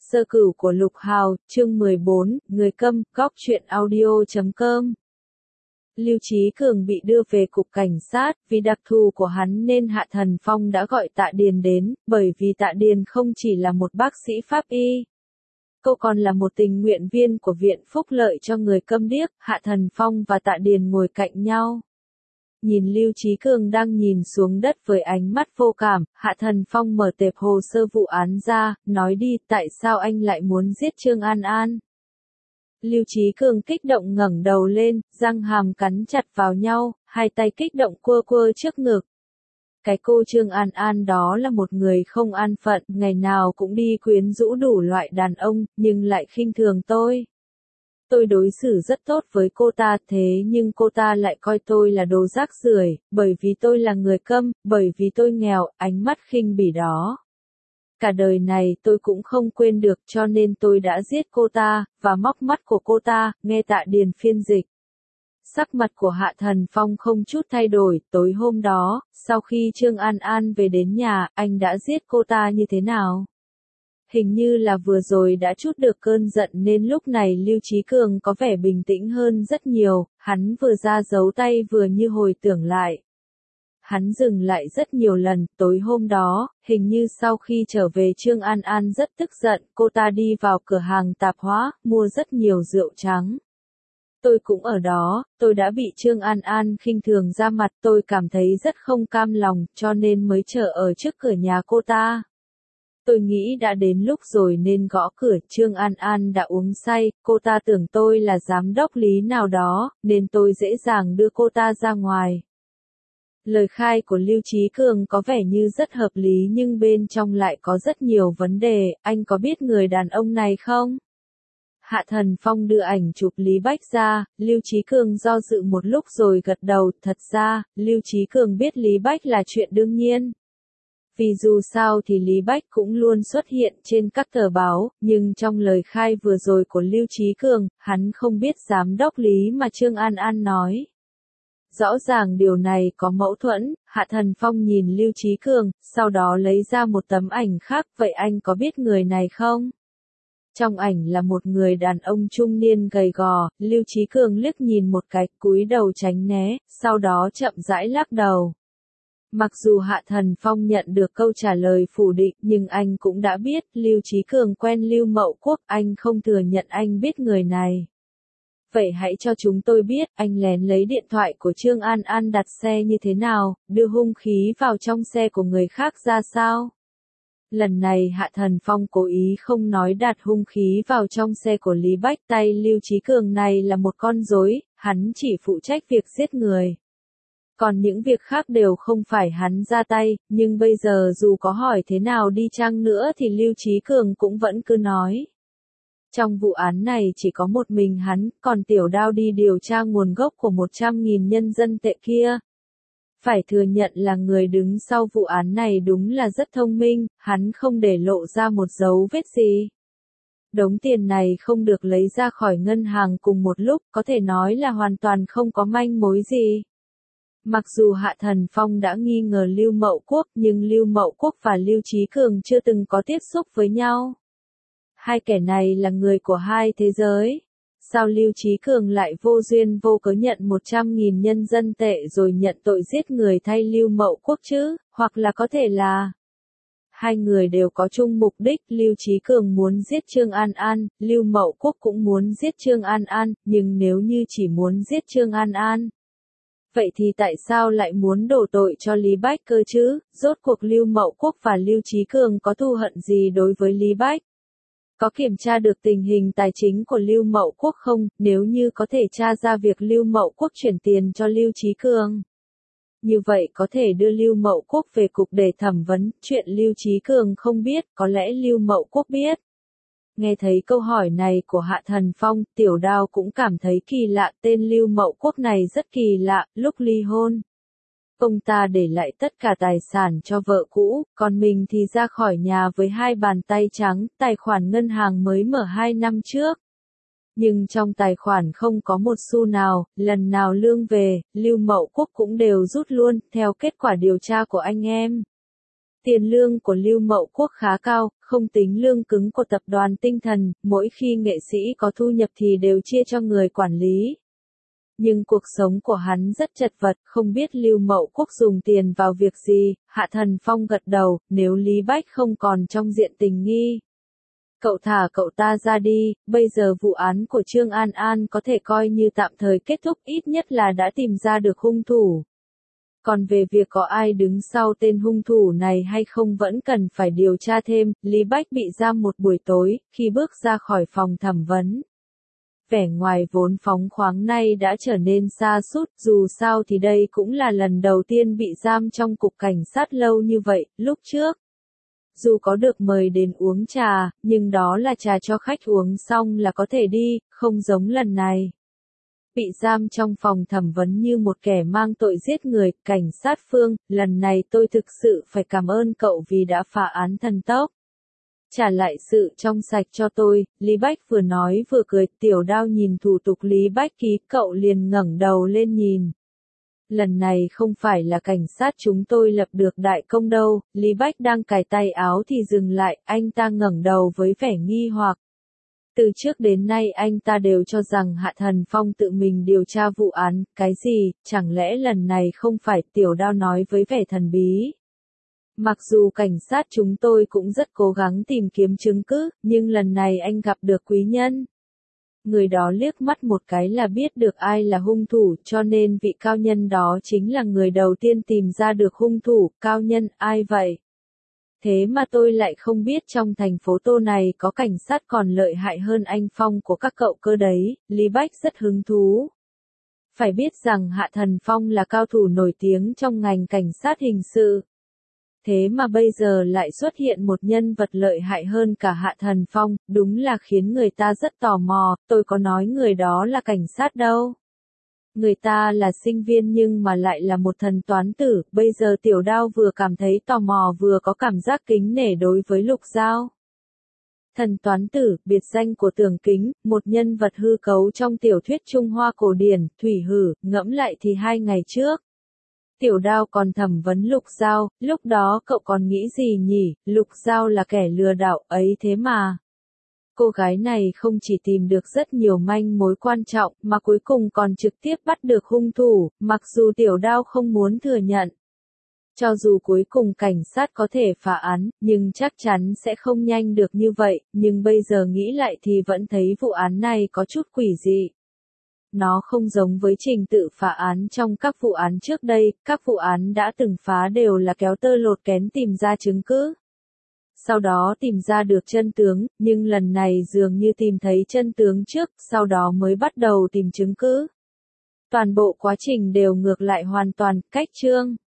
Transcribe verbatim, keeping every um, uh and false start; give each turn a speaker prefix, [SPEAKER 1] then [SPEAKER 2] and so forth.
[SPEAKER 1] Sơ cửu của Lục Hào, chương mười bốn, người câm, góc truyện audio chấm com. Lưu Chí Cường bị đưa về cục cảnh sát, vì đặc thù của hắn nên Hạ Thần Phong đã gọi Tạ Điền đến, bởi vì Tạ Điền không chỉ là một bác sĩ pháp y. Cô còn là một tình nguyện viên của Viện Phúc Lợi cho người câm điếc. Hạ Thần Phong và Tạ Điền ngồi cạnh nhau. Nhìn Lưu Chí Cường đang nhìn xuống đất với ánh mắt vô cảm, Hạ Thần Phong mở tệp hồ sơ vụ án ra, nói đi, tại sao anh lại muốn giết Trương An An? Lưu Chí Cường kích động ngẩng đầu lên, răng hàm cắn chặt vào nhau, hai tay kích động quơ quơ trước ngực. Cái cô Trương An An đó là một người không an phận, ngày nào cũng đi quyến rũ đủ loại đàn ông, nhưng lại khinh thường tôi. Tôi đối xử rất tốt với cô ta, thế nhưng cô ta lại coi tôi là đồ rác rưởi, bởi vì tôi là người câm, bởi vì tôi nghèo, ánh mắt khinh bỉ đó. Cả đời này tôi cũng không quên được, cho nên tôi đã giết cô ta, và móc mắt của cô ta, nghe Tạ Điền phiên dịch. Sắc mặt của Hạ Thần Phong không chút thay đổi. Tối hôm đó, sau khi Trương An An về đến nhà, anh đã giết cô ta như thế nào? Hình như là vừa rồi đã trút được cơn giận nên lúc này Lưu Chí Cường có vẻ bình tĩnh hơn rất nhiều, hắn vừa ra giấu tay vừa như hồi tưởng lại. Hắn dừng lại rất nhiều lần. Tối hôm đó, hình như sau khi trở về Trương An An rất tức giận, cô ta đi vào cửa hàng tạp hóa, mua rất nhiều rượu trắng. Tôi cũng ở đó, tôi đã bị Trương An An khinh thường ra mặt, tôi cảm thấy rất không cam lòng, cho nên mới chờ ở trước cửa nhà cô ta. Tôi nghĩ đã đến lúc rồi nên gõ cửa. Trương An An đã uống say, cô ta tưởng tôi là giám đốc Lý nào đó, nên tôi dễ dàng đưa cô ta ra ngoài. Lời khai của Lưu Chí Cường có vẻ như rất hợp lý nhưng bên trong lại có rất nhiều vấn đề. Anh có biết người đàn ông này không? Hạ Thần Phong đưa ảnh chụp Lý Bách ra, Lưu Chí Cường do dự một lúc rồi gật đầu. Thật ra, Lưu Chí Cường biết Lý Bách là chuyện đương nhiên. Vì dù sao thì Lý Bách cũng luôn xuất hiện trên các tờ báo, nhưng trong lời khai vừa rồi của Lưu Chí Cường, hắn không biết giám đốc Lý mà Trương An An nói. Rõ ràng điều này có mâu thuẫn. Hạ Thần Phong nhìn Lưu Chí Cường, sau đó lấy ra một tấm ảnh khác. Vậy anh có biết người này không? Trong ảnh là một người đàn ông trung niên gầy gò. Lưu Chí Cường liếc nhìn một cái, cúi đầu tránh né, sau đó chậm rãi lắc đầu. Mặc dù Hạ Thần Phong nhận được câu trả lời phủ định, nhưng anh cũng đã biết, Lưu Chí Cường quen Lưu Mậu Quốc, anh không thừa nhận anh biết người này. Vậy hãy cho chúng tôi biết, anh lén lấy điện thoại của Trương An An đặt xe như thế nào, đưa hung khí vào trong xe của người khác ra sao? Lần này Hạ Thần Phong cố ý không nói đặt hung khí vào trong xe của Lý Bách. Tay Lưu Chí Cường này là một con rối, hắn chỉ phụ trách việc giết người. Còn những việc khác đều không phải hắn ra tay, nhưng bây giờ dù có hỏi thế nào đi chăng nữa thì Lưu Chí Cường cũng vẫn cứ nói. Trong vụ án này chỉ có một mình hắn, còn Tiểu Đao đi điều tra nguồn gốc của một trăm nghìn nhân dân tệ kia. Phải thừa nhận là người đứng sau vụ án này đúng là rất thông minh, hắn không để lộ ra một dấu vết gì. Đống tiền này không được lấy ra khỏi ngân hàng cùng một lúc, có thể nói là hoàn toàn không có manh mối gì. Mặc dù Hạ Thần Phong đã nghi ngờ Lưu Mậu Quốc, nhưng Lưu Mậu Quốc và Lưu Chí Cường chưa từng có tiếp xúc với nhau. Hai kẻ này là người của hai thế giới. Sao Lưu Chí Cường lại vô duyên vô cớ nhận một trăm nghìn nhân dân tệ rồi nhận tội giết người thay Lưu Mậu Quốc chứ? Hoặc là có thể là hai người đều có chung mục đích. Lưu Chí Cường muốn giết Trương An An, Lưu Mậu Quốc cũng muốn giết Trương An An, nhưng nếu như chỉ muốn giết Trương An An, vậy thì tại sao lại muốn đổ tội cho Lý Bách cơ chứ? Rốt cuộc Lưu Mậu Quốc và Lưu Chí Cường có thù hận gì đối với Lý Bách? Có kiểm tra được tình hình tài chính của Lưu Mậu Quốc không? Nếu như có thể tra ra việc Lưu Mậu Quốc chuyển tiền cho Lưu Chí Cường, như vậy có thể đưa Lưu Mậu Quốc về cục để thẩm vấn. Chuyện Lưu Chí Cường không biết, có lẽ Lưu Mậu Quốc biết. Nghe thấy câu hỏi này của Hạ Thần Phong, Tiểu Đao cũng cảm thấy kỳ lạ. Tên Lưu Mậu Quốc này rất kỳ lạ. Lúc ly hôn, ông ta để lại tất cả tài sản cho vợ cũ, còn mình thì ra khỏi nhà với hai bàn tay trắng. Tài khoản ngân hàng mới mở hai năm trước, nhưng trong tài khoản không có một xu nào. Lần nào lương về, Lưu Mậu Quốc cũng đều rút luôn. Theo kết quả điều tra của anh em, Tiền lương của Lưu Mậu Quốc khá cao, không tính lương cứng của tập đoàn Tinh Thần, mỗi khi nghệ sĩ có thu nhập thì đều chia cho người quản lý. Nhưng cuộc sống của hắn rất chật vật, không biết Lưu Mậu Quốc dùng tiền vào việc gì. Hạ Thần Phong gật đầu, nếu Lý Bách không còn trong diện tình nghi. Cậu thả cậu ta ra đi, bây giờ vụ án của Trương An An có thể coi như tạm thời kết thúc, ít nhất là đã tìm ra được hung thủ. Còn về việc có ai đứng sau tên hung thủ này hay không vẫn cần phải điều tra thêm. Lý Bách bị giam một buổi tối, khi bước ra khỏi phòng thẩm vấn. Vẻ ngoài vốn phóng khoáng nay đã trở nên sa sút, dù sao thì đây cũng là lần đầu tiên bị giam trong cục cảnh sát lâu như vậy. Lúc trước, dù có được mời đến uống trà, nhưng đó là trà cho khách uống xong là có thể đi, không giống lần này. Bị giam trong phòng thẩm vấn như một kẻ mang tội giết người. Cảnh sát Phương, lần này tôi thực sự phải cảm ơn cậu vì đã phá án thần tốc. Trả lại sự trong sạch cho tôi. Lý Bách vừa nói vừa cười. Tiểu Đao nhìn thủ tục Lý Bách ký, cậu liền ngẩng đầu lên nhìn. Lần này không phải là cảnh sát chúng tôi lập được đại công đâu. Lý Bách đang cài tay áo thì dừng lại, anh ta ngẩng đầu với vẻ nghi hoặc. Từ trước đến nay anh ta đều cho rằng Hạ Thần Phong tự mình điều tra vụ án. Cái gì, chẳng lẽ lần này không phải? Tiểu Đao nói với vẻ thần bí. Mặc dù cảnh sát chúng tôi cũng rất cố gắng tìm kiếm chứng cứ, nhưng lần này anh gặp được quý nhân. Người đó liếc mắt một cái là biết được ai là hung thủ, cho nên vị cao nhân đó chính là người đầu tiên tìm ra được hung thủ. Cao nhân, ai vậy? Thế mà tôi lại không biết trong thành phố Tô này có cảnh sát còn lợi hại hơn anh Phong của các cậu cơ đấy. Lý Bách rất hứng thú. Phải biết rằng Hạ Thần Phong là cao thủ nổi tiếng trong ngành cảnh sát hình sự. Thế mà bây giờ lại xuất hiện một nhân vật lợi hại hơn cả Hạ Thần Phong, đúng là khiến người ta rất tò mò. Tôi có nói người đó là cảnh sát đâu. Người ta là sinh viên nhưng mà lại là một thần toán tử. Bây giờ Tiểu Đao vừa cảm thấy tò mò vừa có cảm giác kính nể đối với Lục Giao. Thần toán tử, biệt danh của Tưởng Kính, một nhân vật hư cấu trong tiểu thuyết Trung Hoa cổ điển. Thủy Hử, ngẫm lại thì hai ngày trước. Tiểu Đao còn thẩm vấn Lục Giao, lúc đó cậu còn nghĩ gì nhỉ? Lục Giao là kẻ lừa đảo ấy thế mà. Cô gái này không chỉ tìm được rất nhiều manh mối quan trọng, mà cuối cùng còn trực tiếp bắt được hung thủ, mặc dù Tiểu Đao không muốn thừa nhận. Cho dù cuối cùng cảnh sát có thể phá án, nhưng chắc chắn sẽ không nhanh được như vậy, nhưng bây giờ nghĩ lại thì vẫn thấy vụ án này có chút quỷ dị. Nó không giống với trình tự phá án trong các vụ án trước đây, các vụ án đã từng phá đều là kéo tơ lột kén tìm ra chứng cứ. Sau đó tìm ra được chân tướng, nhưng lần này dường như tìm thấy chân tướng trước, sau đó mới bắt đầu tìm chứng cứ. Toàn bộ quá trình đều ngược lại hoàn toàn. Cách chương